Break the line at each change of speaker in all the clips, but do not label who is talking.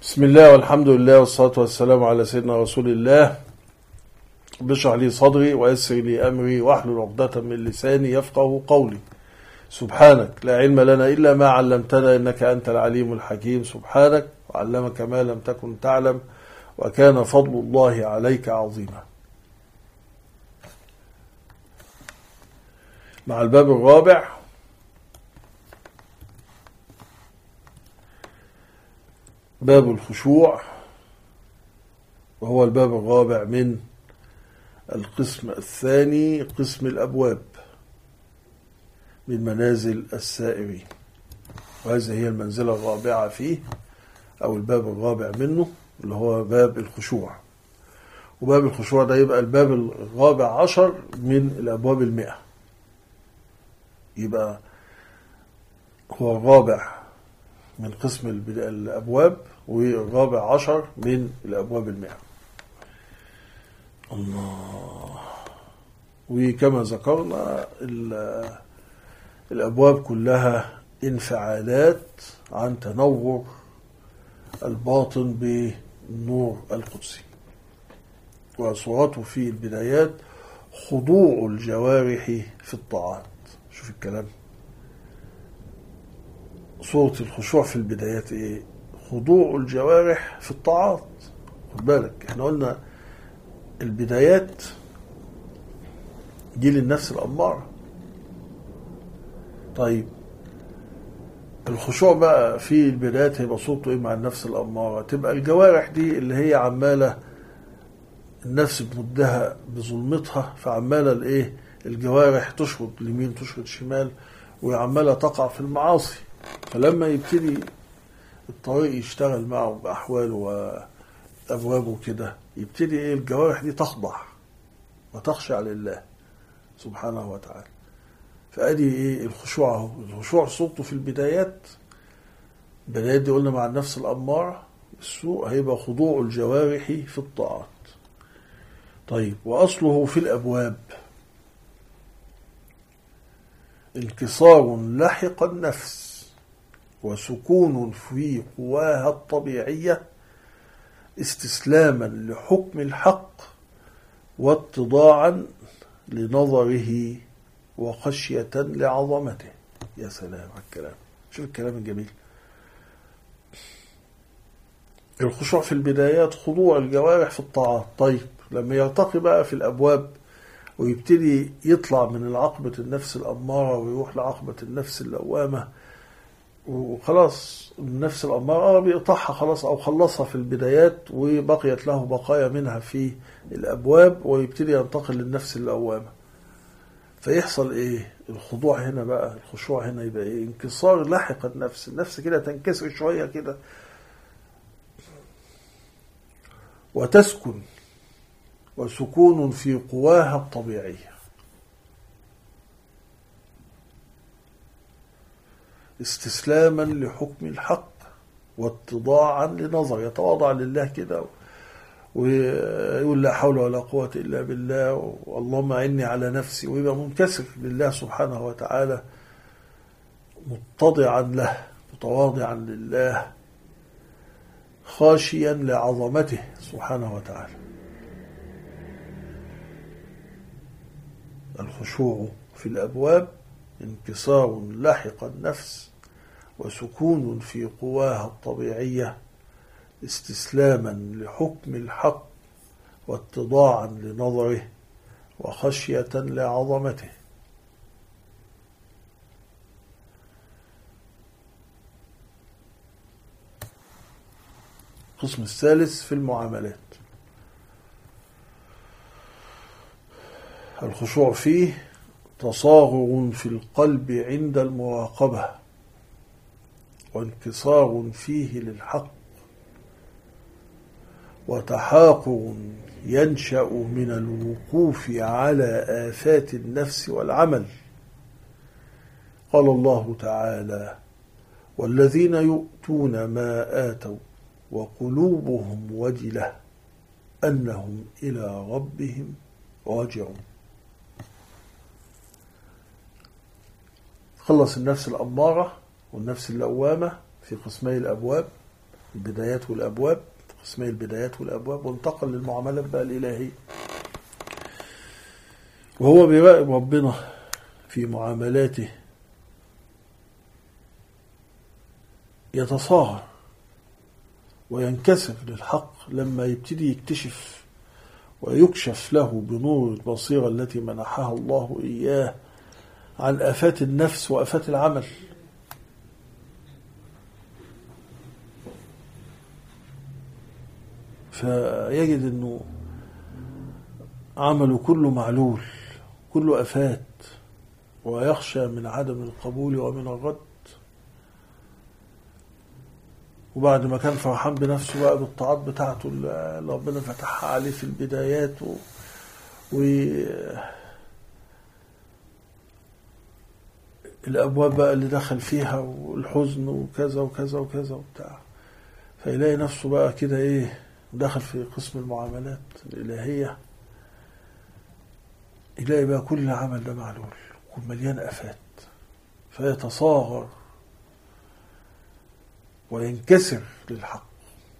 بسم الله والحمد لله والصلاة والسلام على سيدنا رسول الله. بشرح لي صدري ويسر لي أمري واحلل عقدة من لساني يفقه قولي. سبحانك لا علم لنا إلا ما علمتنا إنك أنت العليم الحكيم. سبحانك وعلمك ما لم تكن تعلم وكان فضل الله عليك عظيما. مع الباب الرابع، باب الخشوع، وهو الباب الرابع من القسم الثاني، قسم الأبواب من منازل السائرين، وهذه هي المنزلة الرابعة فيه أو الباب الرابع منه اللي هو باب الخشوع. وباب الخشوع ده يبقى الباب الرابع عشر من الأبواب 100، يبقى هو الرابع من قسم الأبواب والرابع عشر من الأبواب 100. الله. وكما ذكرنا الأبواب كلها انفعالات عن تنور الباطن بالنور القدسي، وصورته في البدايات خضوع الجوارح في الطاعات. شوف الكلام، صورة الخشوع في البدايات ايه؟ خضوع الجوارح في الطاعات. خد بالك، احنا قلنا البدايات دي للنفس الأمارة. طيب الخشوع بقى في البدايات هيبقى صورته ايه مع النفس الأمارة؟ تبقى الجوارح دي اللي هي عمالة النفس بمدها بظلمتها، فعمالة الايه؟ الجوارح تشرد اليمين تشرد شمال وعمالة تقع في المعاصي. فلما يبتدي الطريق يشتغل معه بأحواله وأبوابه كده، يبتدي ايه؟ الجوارح دي تخضع وتخشع لله سبحانه وتعالى. فأدي ايه الخشوع اهو. الخشوع صورته في البدايات، البدايات دي قلنا مع النفس الأمارة السوء، هيبقى خضوع الجوارح في الطاعات. طيب وأصله في الأبواب انكسار لحق النفس وسكون في قواها الطبيعية استسلاما لحكم الحق واتضاعا لنظره وخشية لعظمته. يا سلام على الكلام، شوف الكلام الجميل. الخشوع في البدايات خضوع الجوارح في الطاعات. طيب لما يرتقي بقى في الأبواب ويبتدي يطلع من عقبة النفس الأمارة ويروح لعقبة النفس اللوامة، وخلاص النفس الأمارة بيقطعها خلاص أو خلصها في البدايات وبقيت له بقايا منها في الأبواب، ويبتدي ينتقل للنفس اللوامة. فيحصل إيه؟ الخضوع هنا بقى، الخشوع هنا يبقى إيه؟ انكسار لاحق النفس. النفس كده تنكسر شوية كده وتسكن، وسكون في قواها الطبيعية استسلاما لحكم الحق واتضاعا لنظر. يتواضع لله كده ويقول لا حول ولا قوة إلا بالله واللهم أعني على نفسي، ويبقى منكسر لله سبحانه وتعالى، متضعا له متواضعا لله خاشيا لعظمته سبحانه وتعالى. الخشوع في الأبواب انكسار لاحق النفس وسكون في قواها الطبيعية استسلاما لحكم الحق واتضاعا لنظره وخشية لعظمته. القسم الثالث في المعاملات، الخشوع فيه تصاغر في القلب عند المراقبة وانكسار فيه للحق وتحاقر ينشأ من الوقوف على آفات النفس والعمل. قال الله تعالى: والذين يؤتون ما آتوا وقلوبهم وجلة أنهم إلى ربهم راجعون. خلص النفس الأمارة والنفس اللوامة في قسمي الأبواب البدايات والأبواب، قسمي البدايات والأبواب، وانتقل للمعاملات بقى الإلهية. وهو بيراقب ربنا في معاملاته يتصاغر وينكسر للحق لما يبتدي يكتشف ويكشف له بنور البصيرة التي منحها الله إياه عن آفات النفس وآفات العمل. فيجد أنه عمله كله معلول، كله آفات، ويخشى من عدم القبول ومن الرد. وبعد ما كان فرحان بنفسه بقى بالطاعات بتاعته اللي ربنا فتحها عليه في البدايات الأبواب بقى اللي دخل فيها والحزن وكذا وكذا وكذا وبتاع، فيلاقي نفسه بقى كده دخل في قسم المعاملات الإلهية، يلاقي بقى كل عمل ده معلول ومليان آفات، فيتصاغر وينكسر للحق.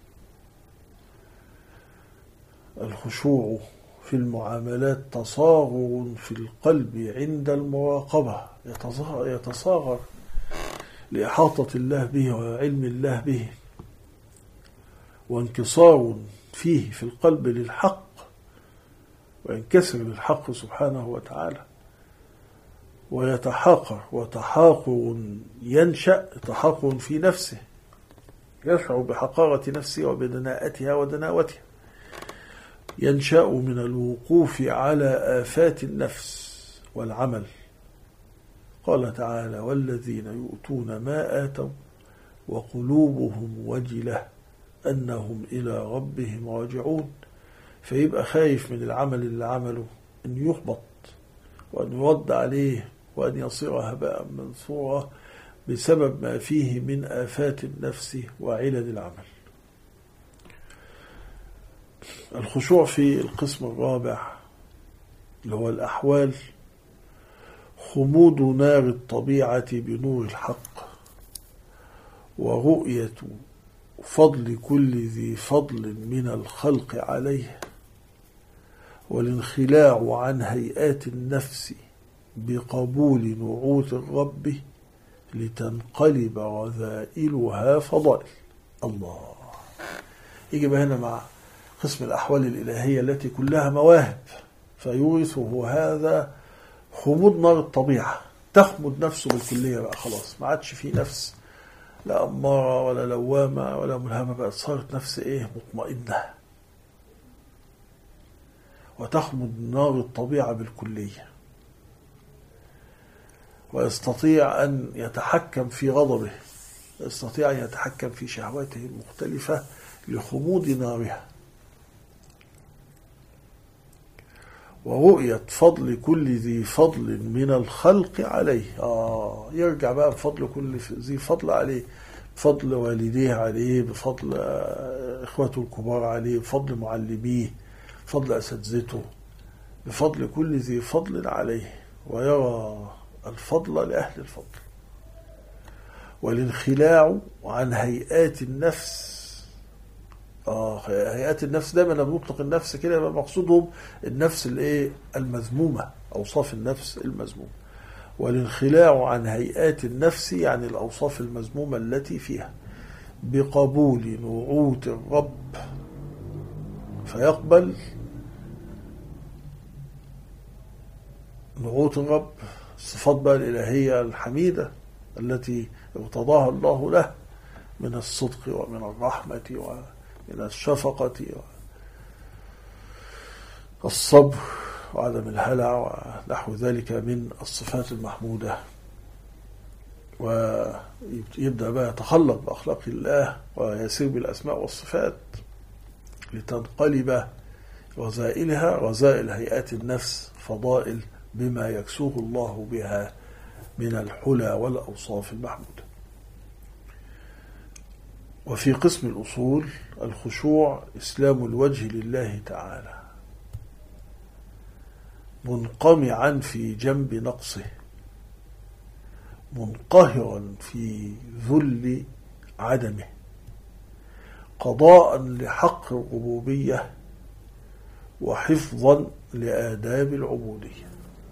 الخشوع في المعاملات تصاغر في القلب عند المراقبة، يتصاغر لإحاطة الله به وعلم الله به، وانكسار فيه في القلب للحق، وينكسر للحق سبحانه وتعالى، ويتحاقر، وتحاقر ينشأ تحاقر في نفسه، يشعر بحقارة نفسه وبدناءتها ودناوتها، ينشأ من الوقوف على آفات النفس والعمل. قال تعالى: والذين يؤتون ما آتوا وقلوبهم وجلة أنهم إلى ربهم راجعون. فيبقى خايف من العمل اللي عمله أن يحبط وأن يرد عليه وأن يصير هباء منثورا بسبب ما فيه من آفات النفس وعلل العمل. الخشوع في القسم الرابع اللي هو الأحوال، خمود نار الطبيعة بنور الحق، ورؤية فضل كل ذي فضل من الخلق عليه، والانخلاع عن هيئات النفس بقبول نعوت الرب لتنقلب رذائلها فضائل. الله يجب هنا مع قسم الأحوال الإلهية التي كلها مواهب، فيورثه هذا خمود نار الطبيعة، تخمد نفسه بالكلية بقى، خلاص ما عادش في نفس لا أمارة ولا لوامة ولا ملهمة، بقت صارت نفس مطمئنة، وتخمد نار الطبيعة بالكلية، ويستطيع أن يتحكم في غضبه، يستطيع أن يتحكم في شهواته المختلفة لخمود نارها. ورؤية فضل كل ذي فضل من الخلق عليه، يرجع بقى بفضل كل ذي فضل عليه، بفضل والديه عليه، بفضل إخوته الكبار عليه، بفضل معلميه، بفضل أساتذته، بفضل كل ذي فضل عليه، ويرى الفضل لأهل الفضل. والانخلاع عن هيئات النفس، هيئات النفس دايما لما نطلق النفس كده يبقى مقصودهم النفس المذمومة، أوصاف النفس المذمومة. والانخلاع عن هيئات النفس يعني الأوصاف المذمومة التي فيها، بقبول نعوت الرب، فيقبل نعوت الرب، الصفات بقى الإلهية الحميدة التي ارتضاها الله له من الصدق ومن الرحمة ومن الشفقة والصبر وعدم الهلع ونحو ذلك من الصفات المحمودة. ويبدأ بقى يتخلق بأخلاق الله ويسير بالأسماء والصفات لتنقلب رذائلها، رذائل هيئات النفس، فضائل بما يكسوه الله بها من الحلى والأوصاف المحمودة. وفي قسم الأصول الخشوع إسلام الوجه لله تعالى، منقمعا في جنب نقصه، منقهرا في ذل عدمه، قضاء لحق الربوبية وحفظا لآداب العبودية.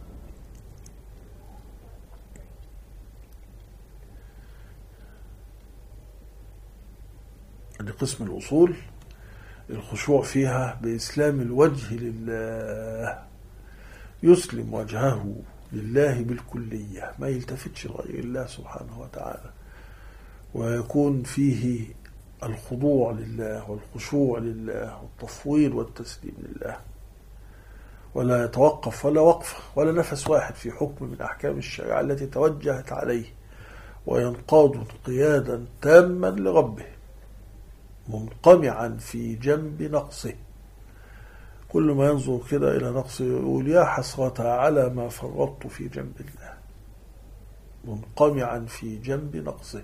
لقسم الأصول الخشوع فيها بإسلام الوجه لله، يسلم وجهه لله بالكلية، ما يلتفتش لغير الله سبحانه وتعالى، ويكون فيه الخضوع لله والخشوع لله والتفويض والتسليم لله، ولا يتوقف ولا وقفة ولا نفس واحد في حكم من أحكام الشريعة التي توجهت عليه، وينقاد انقيادا تاما لربه منقمعا في جنب نقصه. كل ما ينظر كده إلى نقصه يقول يا حسرة على ما فرطت في جنب الله، منقمعا في جنب نقصه،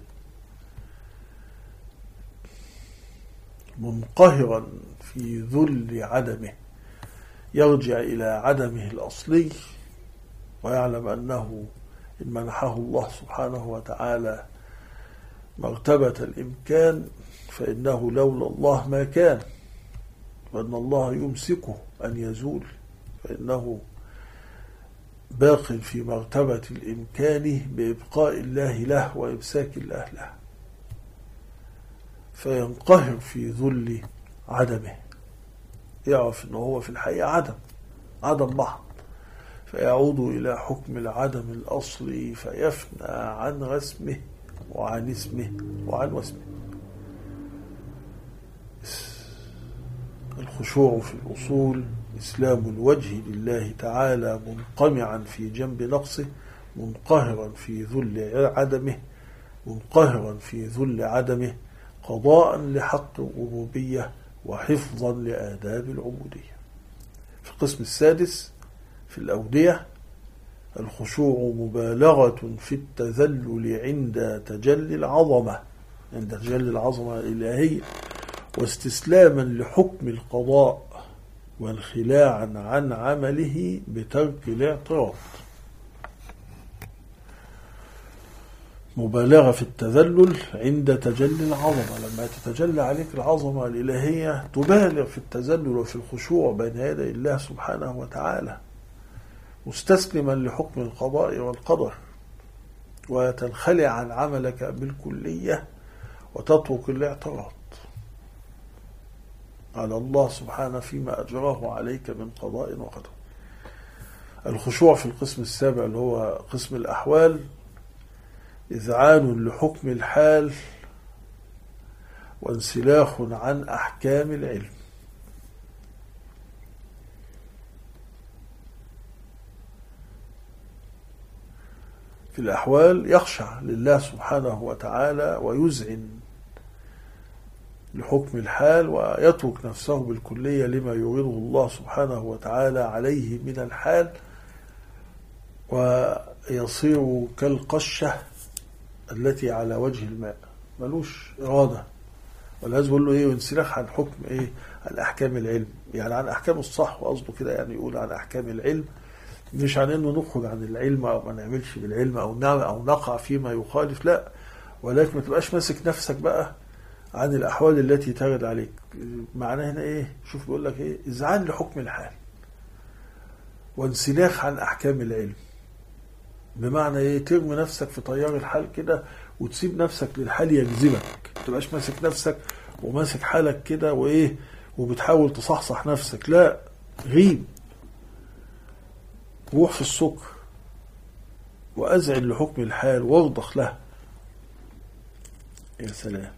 منقهرا في ذل عدمه، يرجع إلى عدمه الأصلي ويعلم أنه إن منحه الله سبحانه وتعالى مرتبة الإمكان فإنه لولا الله ما كان، وأن الله يمسكه أن يزول، فإنه باق في مرتبة الإمكان بإبقاء الله له وإمساك الله له، فينقهر في ذل عدمه، يعرف أنه هو في الحقيقة عدم محض، فيعود إلى حكم العدم الأصلي فيفنى عن رسمه وعن اسمه وعن واسمه. الخشوع في الأصول إسلام الوجه لله تعالى منقمعا في جنب نقصه، منقهرا في ذل عدمه، منقهرا في ذل عدمه، قضاء لحق الربوبية وحفظا لآداب العبودية. في القسم السادس في الأودية الخشوع مبالغة في التذلل عند تجلي العظمة الإلهية، واستسلاما لحكم القضاء، وانخلاعا عن عمله بترك الاعتراض. مبالغة في التذلل عند تجلي العظمة، لما تتجلى عليك العظمة الإلهية تبالغ في التذلل وفي الخشوع بين يدي الله سبحانه وتعالى، مستسلما لحكم القضاء والقدر، وتنخلع عن عملك بالكلية وتترك الاعتراض على الله سبحانه فيما أجراه عليك من قضاء وقدر. الخشوع في القسم السابع اللي هو قسم الأحوال إذعان لحكم الحال وانسلاخ عن أحكام العلم. في الأحوال يخشع لله سبحانه وتعالى ويذعن لحكم الحال ويترك نفسه بالكلية لما يريده الله سبحانه وتعالى عليه من الحال، ويصير كالقشة التي على وجه الماء، ملوش إرادة، والعايز بيقول له إيه وانسلاخ عن حكم إيه؟ عن أحكام العلم، يعني عن أحكام الصح، وقصده كده يعني يقول عن أحكام العلم، مش عن إنه نخرج عن العلم أو ما نعملش بالعلم أو نقع فيما يخالف، لا، ولكن ما تبقاش ماسك نفسك بقى عن الأحوال التي ترد عليك. معناه هنا إيه؟ شوف بيقول لك إيه؟ إذعان لحكم الحال وانسلاخ عن أحكام العلم، بمعنى إيه؟ ترمي نفسك في طيار الحال كده وتسيب نفسك للحال يجذبك، ما تبقاش ماسك نفسك وماسك حالك كده وإيه وبتحاول تصحصح نفسك، لا، غيب، روح في السكر وأذعن لحكم الحال وارضخ له. يا سلام.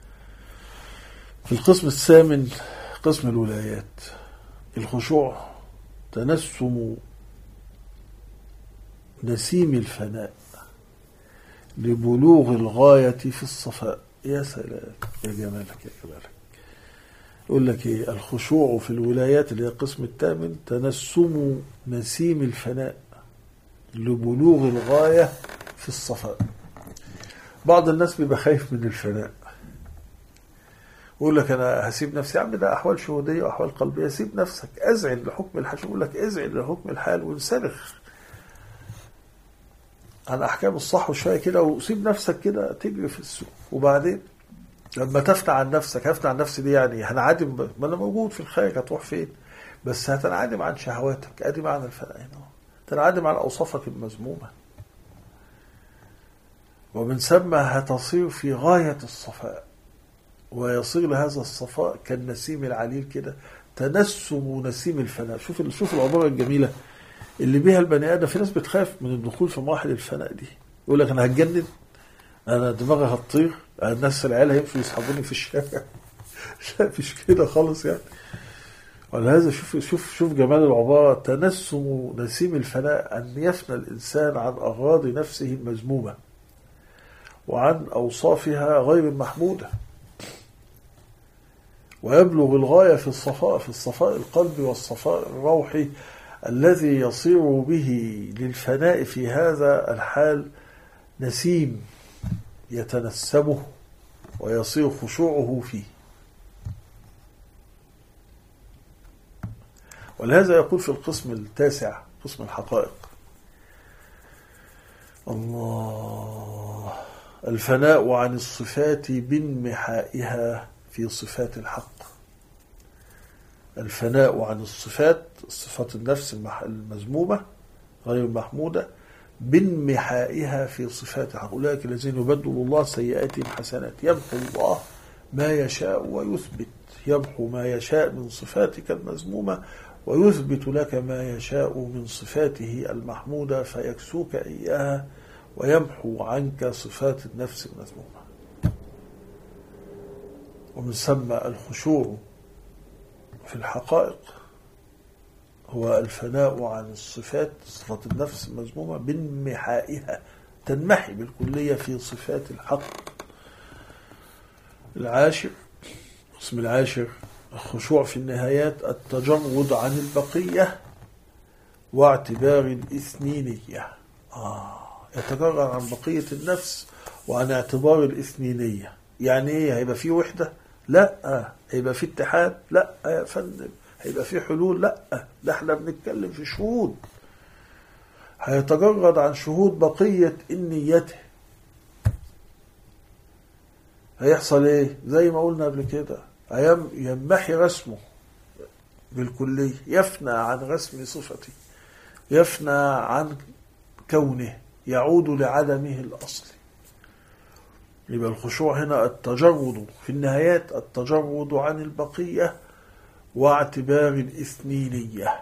في القسم الثامن قسم الولايات الخشوع تنسم نسيم الفناء لبلوغ الغاية في الصفاء. يا سلام يا جمالك يا جمالك. يقول لك ايه؟ الخشوع في الولايات اللي هي القسم الثامن تنسم نسيم الفناء لبلوغ الغاية في الصفاء. بعض الناس بيبقى خايف من الفناء، يقول لك انا هسيب نفسي، يا عم ده احوال شهوديه واحوال قلبيه، سيب نفسك، اذعن لحكم الحال. يقول لك اذعن لحكم الحال وانسلخ عن احكام الصح وشويه كده، وسيب نفسك كده تجري في السوق، وبعدين لما تفنى عن نفسك، هفنى عن نفسي دي يعني هنعدم، ما انا موجود في الخارج، هتروح فين؟ بس هتنعدم عن شهواتك، ادي معنى الفناء هنا، تنعدم عن اوصافك المذمومه، ومن ثم هتصير في غايه الصفاء، ويصير لهذا الصفاء كالنسيم العليل كده، تنسم نسيم الفناء. شوف العباره الجميله اللي بيها البني ادم. في ناس بتخاف من الدخول في مراحل الفناء دي، يقول لك انا هتجنن، انا دماغي هتطير، الناس العيال هيمشوا يسحبوني في الشارع. لا مش كده خالص يعني. ولهذا شوف جمال العبارة، تنسم نسيم الفناء، أن يفنى الإنسان عن أغراض نفسه المذمومة وعن أوصافها غير المحمودة، ويبلغ الغاية في الصفاء القلبي والصفاء الروحي الذي يصير به للفناء في هذا الحال نسيم يتنسمه ويصير خشوعه فيه. ولهذا يقول في القسم التاسع، قسم الحقائق: الله، الفناء عن الصفات بانمحائها في صفات الحق. الفناء عن الصفات، صفات النفس المذمومة غير المحمودة، بانمحائها في صفات الحق. أولئك الذين يبدل الله سيئاتهم حسنات، يمحو الله ما يشاء ويثبت، يمحو ما يشاء من صفاتك المذمومة ويثبت لك ما يشاء من صفاته المحمودة، فيكسوك إياها ويمحو عنك صفات النفس المذمومة. ومن ثم الخشوع في الحقائق هو الفناء عن الصفات، صفات النفس المذمومة بانمحائها، تنمحي بالكلية في صفات الحق. العاشر، قسم العاشر: الخشوع في النهايات، التجرد عن البقية واعتبار الإثنينية. يتجرد عن بقية النفس وعن اعتبار الإثنينية. يعني ايه؟ هيبقى فيه وحدة؟ لا. هيبقى فيه اتحاد؟ لا يا فندم. هيبقى فيه حلول؟ لا، ده احنا بنتكلم في شهود. هيتجرد عن شهود بقية النيته. هيحصل ايه؟ زي ما قلنا قبل كده، يمحي رسمه بالكلية، يفنى عن رسم صفته، يفنى عن كونه، يعود لعدمه الأصلي. يبقى الخشوع هنا التجرد في النهايات، التجرد عن البقية واعتبار الإثنينية.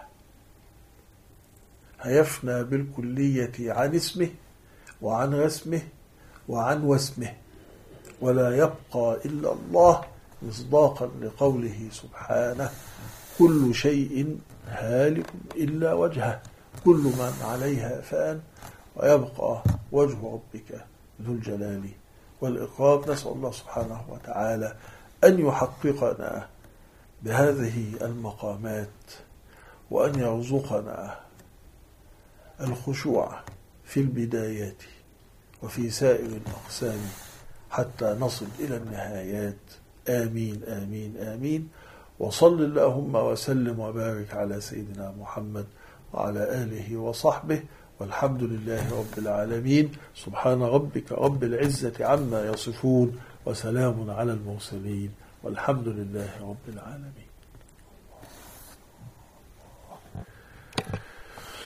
هيفنى بالكلية عن اسمه وعن رسمه وعن وسمه، ولا يبقى إلا الله، مصداقا لقوله سبحانه: كل شيء هالك إلا وجهه، كل من عليها فان، ويبقى وجه ربك ذو الجلال والإكرام. نسأل الله سبحانه وتعالى أن يحققنا بهذه المقامات، وأن يرزقنا الخشوع في البدايات وفي سائر الأقسام حتى نصل إلى النهايات. آمين آمين آمين. وصل اللهم وسلم وبارك على سيدنا محمد وعلى آله وصحبه، والحمد لله رب العالمين. سبحان ربك رب العزة عما يصفون، وسلام على المرسلين، والحمد لله رب العالمين.